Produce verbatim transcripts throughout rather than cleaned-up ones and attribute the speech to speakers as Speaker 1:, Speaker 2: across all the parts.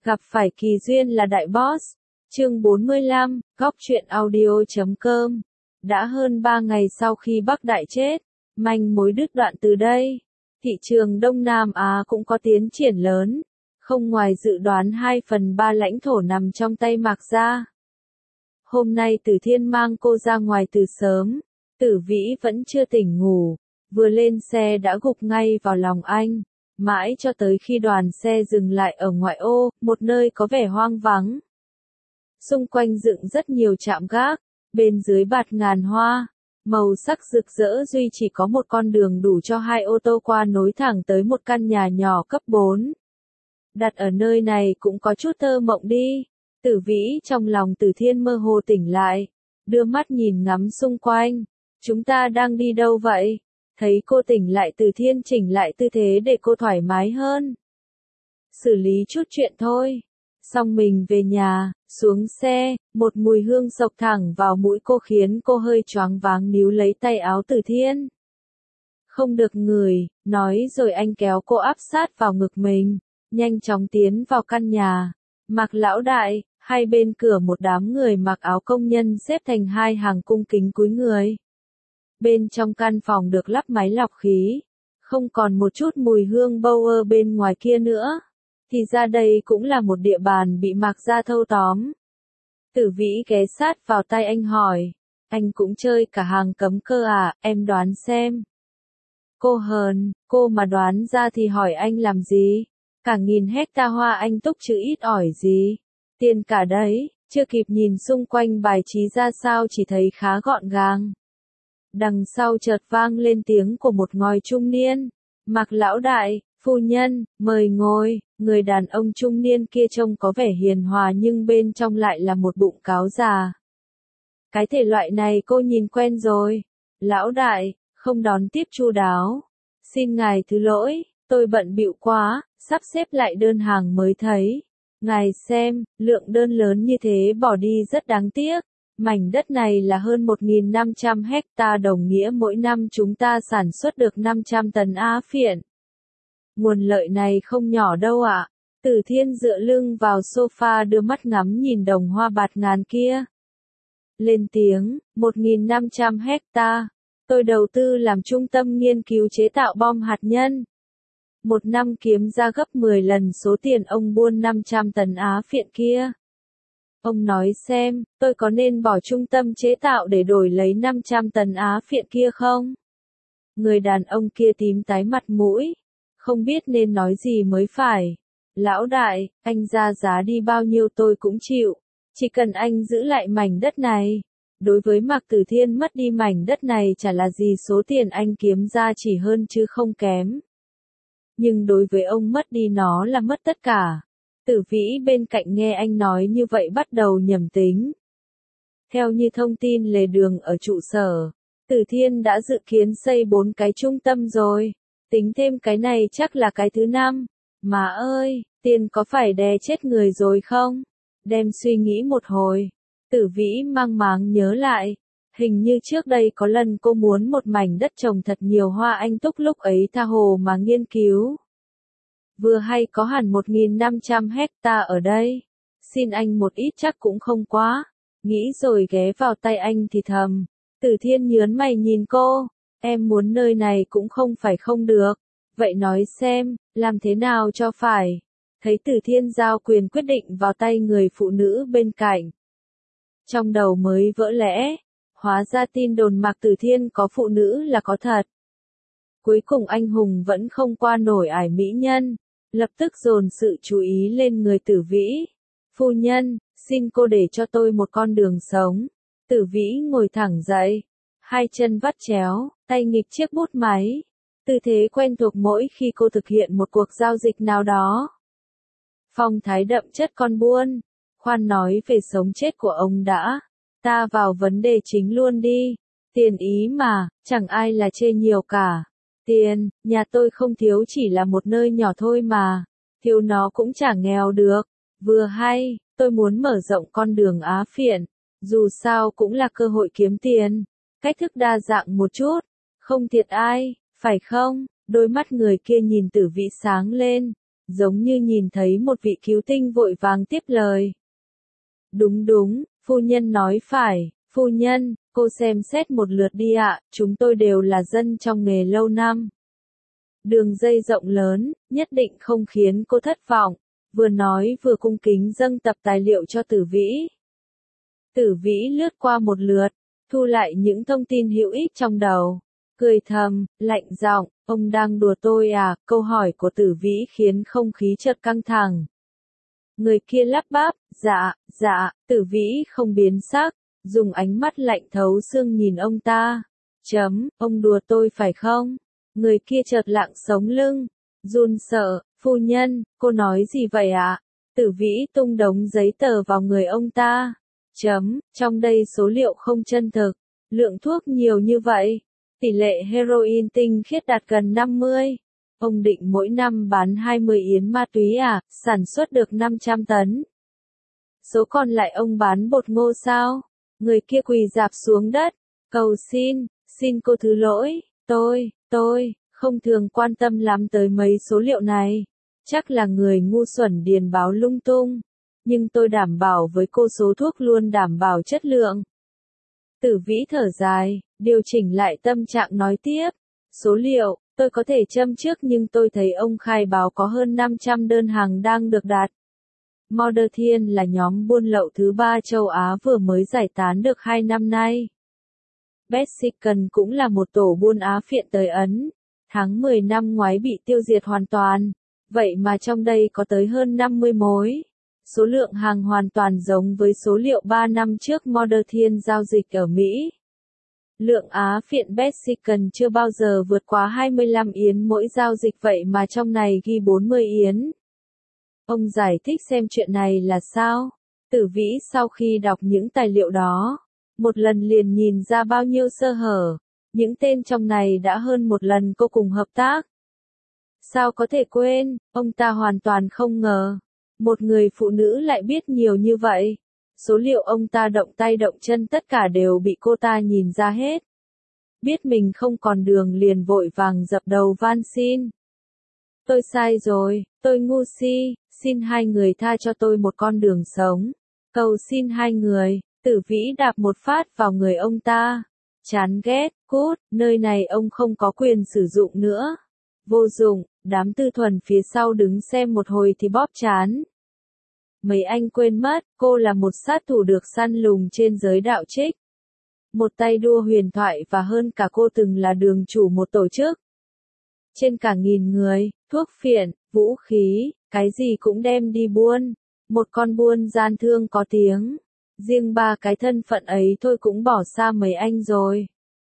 Speaker 1: Gặp phải kỳ duyên là đại boss. Chương bốn mươi lăm, góc truyện audio chấm com. Đã hơn ba ngày sau khi Bắc Đại chết, manh mối đứt đoạn từ đây. Thị trường Đông Nam Á cũng có tiến triển lớn. Không ngoài dự đoán hai phần ba lãnh thổ nằm trong tay Mạc gia. Hôm nay Tử Thiên mang cô ra ngoài từ sớm. Tử Vĩ vẫn chưa tỉnh ngủ. Vừa lên xe đã gục ngay vào lòng anh. Mãi cho tới khi đoàn xe dừng lại ở ngoại ô, một nơi có vẻ hoang vắng. Xung quanh dựng rất nhiều trạm gác, bên dưới bạt ngàn hoa, màu sắc rực rỡ duy chỉ có một con đường đủ cho hai ô tô qua nối thẳng tới một căn nhà nhỏ cấp bốn. Đặt ở nơi này cũng có chút thơ mộng đi. Tử Vĩ trong lòng Tử Thiên mơ hồ tỉnh lại, đưa mắt nhìn ngắm xung quanh. Chúng ta đang đi đâu vậy? Thấy cô tỉnh lại Tử Thiên chỉnh lại tư thế để cô thoải mái hơn. Xử lý chút chuyện thôi. Xong mình về nhà, xuống xe, một mùi hương sộc thẳng vào mũi cô khiến cô hơi choáng váng níu lấy tay áo Tử Thiên. Không được ngửi, nói rồi anh kéo cô áp sát vào ngực mình, nhanh chóng tiến vào căn nhà. Mạc lão đại, hai bên cửa một đám người mặc áo công nhân xếp thành hai hàng cung kính cúi người. Bên trong căn phòng được lắp máy lọc khí, không còn một chút mùi hương bâu ơ bên ngoài kia nữa. Thì ra đây cũng là một địa bàn bị Mạc gia thâu tóm. Tử Vĩ ghé sát vào tay anh hỏi, anh cũng chơi cả hàng cấm cơ à, em đoán xem. Cô hờn, cô mà đoán ra thì hỏi anh làm gì? Cả nghìn hecta hoa anh túc chứ ít ỏi gì. Tiền cả đấy, chưa kịp nhìn xung quanh bài trí ra sao chỉ thấy khá gọn gàng. Đằng sau chợt vang lên tiếng của một ngòi trung niên. Mạc lão đại, phu nhân, mời ngồi. Người đàn ông trung niên kia trông có vẻ hiền hòa nhưng bên trong lại là một bụng cáo già. Cái thể loại này cô nhìn quen rồi. Lão đại, không đón tiếp chu đáo. Xin ngài thứ lỗi, tôi bận bịu quá, sắp xếp lại đơn hàng mới thấy. Ngài xem, lượng đơn lớn như thế bỏ đi rất đáng tiếc. Mảnh đất này là hơn một nghìn năm trăm hecta đồng nghĩa mỗi năm chúng ta sản xuất được năm trăm tấn á phiện. Nguồn lợi này không nhỏ đâu ạ. Tử Thiên dựa lưng vào sofa đưa mắt ngắm nhìn đồng hoa bạt ngàn kia. Lên tiếng, một nghìn năm trăm hecta. Tôi đầu tư làm trung tâm nghiên cứu chế tạo bom hạt nhân. Một năm kiếm ra gấp mười lần số tiền ông buôn năm trăm tấn á phiện kia. Ông nói xem, tôi có nên bỏ trung tâm chế tạo để đổi lấy năm trăm tấn á phiện kia không? Người đàn ông kia tím tái mặt mũi. Không biết nên nói gì mới phải. Lão đại, anh ra giá đi bao nhiêu tôi cũng chịu. Chỉ cần anh giữ lại mảnh đất này. Đối với Mạc Tử Thiên mất đi mảnh đất này chả là gì, số tiền anh kiếm ra chỉ hơn chứ không kém. Nhưng đối với ông mất đi nó là mất tất cả. Tử Vĩ bên cạnh nghe anh nói như vậy bắt đầu nhầm tính. Theo như thông tin lề đường ở trụ sở, Tử Thiên đã dự kiến xây bốn cái trung tâm rồi. Tính thêm cái này chắc là cái thứ năm. Mà ơi, tiền có phải đè chết người rồi không? Đem suy nghĩ một hồi. Tử Vĩ mang máng nhớ lại. Hình như trước đây có lần cô muốn một mảnh đất trồng thật nhiều hoa anh túc, lúc ấy tha hồ mà nghiên cứu. Vừa hay có hẳn một nghìn năm trăm hecta ở đây. Xin anh một ít chắc cũng không quá. Nghĩ rồi ghé vào tay anh thì thầm. Tử Thiên nhớn mày nhìn cô. Em muốn nơi này cũng không phải không được. Vậy nói xem, làm thế nào cho phải. Thấy Tử Thiên giao quyền quyết định vào tay người phụ nữ bên cạnh. Trong đầu mới vỡ lẽ. Hóa ra tin đồn Mạc Tử Thiên có phụ nữ là có thật. Cuối cùng anh hùng vẫn không qua nổi ải mỹ nhân. Lập tức dồn sự chú ý lên người Tử Vĩ. Phu nhân, xin cô để cho tôi một con đường sống. Tử Vĩ ngồi thẳng dậy. Hai chân vắt chéo, tay nghịch chiếc bút máy. Tư thế quen thuộc mỗi khi cô thực hiện một cuộc giao dịch nào đó. Phong thái đậm chất con buôn. Khoan nói về sống chết của ông đã. Ta vào vấn đề chính luôn đi. Tiền ý mà, chẳng ai là chê nhiều cả. Tiền, nhà tôi không thiếu, chỉ là một nơi nhỏ thôi mà. Thiếu nó cũng chẳng nghèo được. Vừa hay, tôi muốn mở rộng con đường á phiện. Dù sao cũng là cơ hội kiếm tiền. Cách thức đa dạng một chút. Không thiệt ai, phải không? Đôi mắt người kia nhìn Tử Vĩ sáng lên. giống như nhìn thấy một vị cứu tinh vội vàng tiếp lời. Đúng đúng, phu nhân nói phải, phu nhân, cô xem xét một lượt đi ạ, chúng tôi đều là dân trong nghề lâu năm. Đường dây rộng lớn, nhất định không khiến cô thất vọng, vừa nói vừa cung kính dâng tập tài liệu cho Tử Vĩ. Tử Vĩ lướt qua một lượt, thu lại những thông tin hữu ích trong đầu, cười thầm, lạnh giọng, ông đang đùa tôi à, câu hỏi của Tử Vĩ khiến không khí chợt căng thẳng. Người kia lắp bắp, dạ, dạ, Tử Vĩ không biến sắc, dùng ánh mắt lạnh thấu xương nhìn ông ta. Chấm, ông đùa tôi phải không? Người kia chợt lặng sống lưng, run sợ, phu nhân, cô nói gì vậy ạ? Tử Vĩ tung đống giấy tờ vào người ông ta. Chấm, trong đây số liệu không chân thực, lượng thuốc nhiều như vậy, tỷ lệ heroin tinh khiết đạt gần năm mươi. Ông định mỗi năm bán hai mươi yến ma túy à, sản xuất được năm trăm tấn. Số còn lại ông bán bột ngô sao? Người kia quỳ rạp xuống đất, cầu xin, xin cô thứ lỗi, tôi, tôi, không thường quan tâm lắm tới mấy số liệu này. Chắc là người ngu xuẩn điền báo lung tung. Nhưng tôi đảm bảo với cô số thuốc luôn đảm bảo chất lượng. Tử Vĩ thở dài, điều chỉnh lại tâm trạng nói tiếp. Số liệu, tôi có thể châm trước nhưng tôi thấy ông khai báo có hơn năm trăm đơn hàng đang được đặt. Modern Thiên là nhóm buôn lậu thứ ba châu Á vừa mới giải tán được hai năm nay. Mexican cũng là một tổ buôn Á phiện tới Ấn. Tháng mười năm ngoái bị tiêu diệt hoàn toàn. Vậy mà trong đây có tới hơn năm mươi mối. Số lượng hàng hoàn toàn giống với số liệu ba năm trước Modern Thiên giao dịch ở Mỹ. Lượng Á phiện Mexican chưa bao giờ vượt quá hai mươi lăm yến mỗi giao dịch vậy mà trong này ghi bốn mươi yến. Ông giải thích xem chuyện này là sao? Tử Vĩ sau khi đọc những tài liệu đó, một lần liền nhìn ra bao nhiêu sơ hở. Những tên trong này đã hơn một lần cô cùng hợp tác. Sao có thể quên, ông ta hoàn toàn không ngờ. Một người phụ nữ lại biết nhiều như vậy. Số liệu ông ta động tay động chân tất cả đều bị cô ta nhìn ra hết. Biết mình không còn đường liền vội vàng dập đầu van xin. Tôi sai rồi, tôi ngu si, xin hai người tha cho tôi một con đường sống. Cầu xin hai người, Tử Vĩ đạp một phát vào người ông ta. Chán ghét, cút, nơi này ông không có quyền sử dụng nữa. Vô dụng, đám Tư Thuần phía sau đứng xem một hồi thì bóp chán. Mấy anh quên mất, cô là một sát thủ được săn lùng trên giới đạo trích. Một tay đua huyền thoại và hơn cả cô từng là đường chủ một tổ chức. Trên cả nghìn người, thuốc phiện, vũ khí, cái gì cũng đem đi buôn. Một con buôn gian thương có tiếng. Riêng ba cái thân phận ấy thôi cũng bỏ xa mấy anh rồi.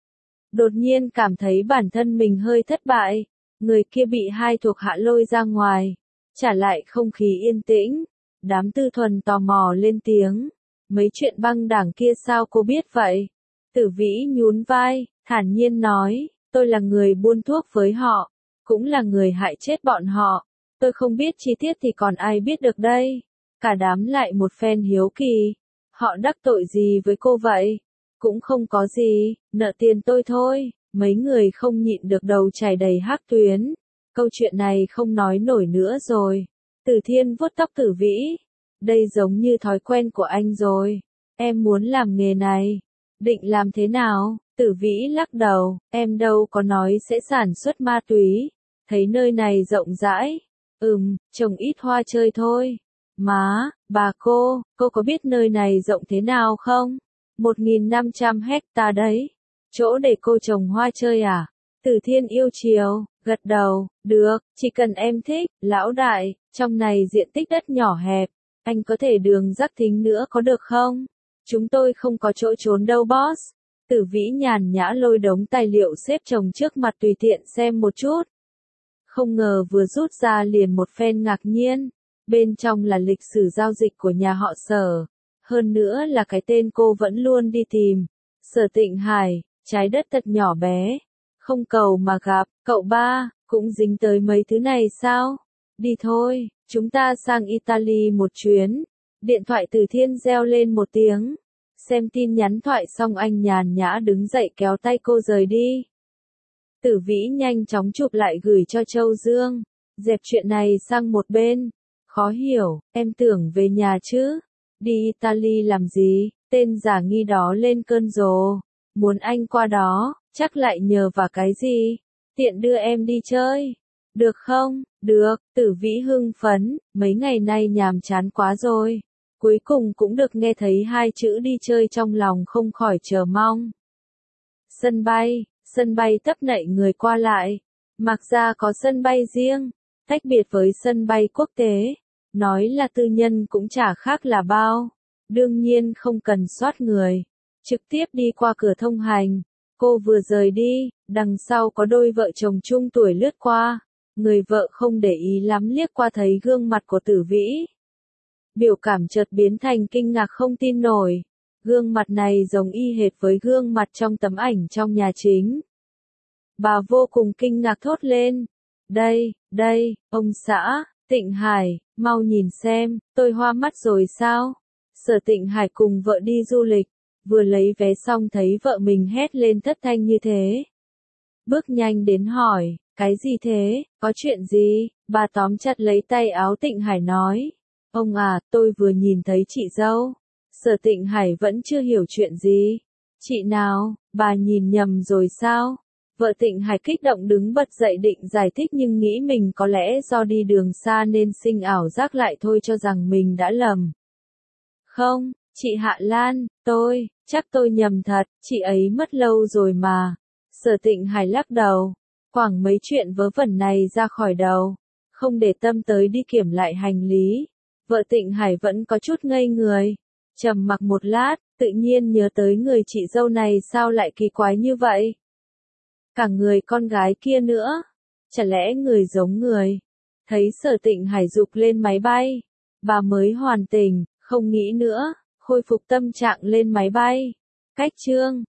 Speaker 1: Đột nhiên cảm thấy bản thân mình hơi thất bại. Người kia bị hai thuộc hạ lôi ra ngoài. Trả lại không khí yên tĩnh. Đám Tư Thuần tò mò lên tiếng. Mấy chuyện băng đảng kia sao cô biết vậy? Tử Vĩ nhún vai, thản nhiên nói. Tôi là người buôn thuốc với họ. Cũng là người hại chết bọn họ. Tôi không biết chi tiết thì còn ai biết được đây. Cả đám lại một phen hiếu kỳ. Họ đắc tội gì với cô vậy? Cũng không có gì, nợ tiền tôi thôi. Mấy người không nhịn được đầu chảy đầy hắc tuyến. Câu chuyện này không nói nổi nữa rồi. Từ Thiên vuốt tóc Tử Vĩ. Đây giống như thói quen của anh rồi. Em muốn làm nghề này. Định làm thế nào? Tử Vĩ lắc đầu. Em đâu có nói sẽ sản xuất ma túy. Thấy nơi này rộng rãi. Ừm, trồng ít hoa chơi thôi. Má, bà cô, cô có biết nơi này rộng thế nào không? một nghìn năm trăm hecta đấy. Chỗ để cô trồng hoa chơi à? Tử Thiên yêu chiều, gật đầu, được, chỉ cần em thích, lão đại, trong này diện tích đất nhỏ hẹp, anh có thể đường rắc thính nữa có được không? Chúng tôi không có chỗ trốn đâu boss. Tử Vĩ nhàn nhã lôi đống tài liệu xếp chồng trước mặt tùy tiện xem một chút. Không ngờ vừa rút ra liền một phen ngạc nhiên. Bên trong là lịch sử giao dịch của nhà họ Sở. Hơn nữa là cái tên cô vẫn luôn đi tìm. Sở Tịnh Hải, trái đất thật nhỏ bé. Không cầu mà gặp, cậu ba, cũng dính tới mấy thứ này sao? Đi thôi, chúng ta sang Italy một chuyến. Điện thoại Từ Thiên reo lên một tiếng. Xem tin nhắn thoại xong anh nhàn nhã đứng dậy kéo tay cô rời đi. Tử Vĩ nhanh chóng chụp lại gửi cho Châu Dương. Dẹp chuyện này sang một bên. Khó hiểu, em tưởng về nhà chứ. Đi Italy làm gì, tên giả nghi đó lên cơn rồ. Muốn anh qua đó, chắc lại nhờ vào cái gì. Tiện đưa em đi chơi. Được không? Được, Tử Vĩ hưng phấn, mấy ngày nay nhàm chán quá rồi. Cuối cùng cũng được nghe thấy hai chữ đi chơi trong lòng không khỏi chờ mong. Sân bay, sân bay tấp nập người qua lại. Mặc ra có sân bay riêng, tách biệt với sân bay quốc tế. Nói là tư nhân cũng chả khác là bao. Đương nhiên không cần soát người. Trực tiếp đi qua cửa thông hành. Cô vừa rời đi, đằng sau có đôi vợ chồng chung tuổi lướt qua. Người vợ không để ý lắm liếc qua thấy gương mặt của Tử Vĩ. Biểu cảm chợt biến thành kinh ngạc không tin nổi. Gương mặt này giống y hệt với gương mặt trong tấm ảnh trong nhà chính. Bà vô cùng kinh ngạc thốt lên. Đây, đây, ông xã, Tịnh Hải, mau nhìn xem, tôi hoa mắt rồi sao? Sở Tịnh Hải cùng vợ đi du lịch, vừa lấy vé xong thấy vợ mình hét lên thất thanh như thế. Bước nhanh đến hỏi, cái gì thế, có chuyện gì? Bà tóm chặt lấy tay áo Tịnh Hải nói. Ông à, tôi vừa nhìn thấy chị dâu. Sở Tịnh Hải vẫn chưa hiểu chuyện gì. Chị nào, bà nhìn nhầm rồi sao? Vợ Tịnh Hải kích động đứng bật dậy định giải thích nhưng nghĩ mình có lẽ do đi đường xa nên sinh ảo giác lại thôi cho rằng mình đã lầm. Không, chị Hạ Lan, tôi, chắc tôi nhầm thật, chị ấy mất lâu rồi mà. Sở Tịnh Hải lắc đầu, quẳng mấy chuyện vớ vẩn này ra khỏi đầu, không để tâm tới đi kiểm lại hành lý. Vợ Tịnh Hải vẫn có chút ngây người, trầm mặc một lát, tự nhiên nhớ tới người chị dâu này sao lại kỳ quái như vậy. Cả người con gái kia nữa, chả lẽ người giống người. Thấy Sở Tịnh Hải dục lên máy bay, bà mới hoàn tỉnh, không nghĩ nữa, khôi phục tâm trạng lên máy bay. Cách chương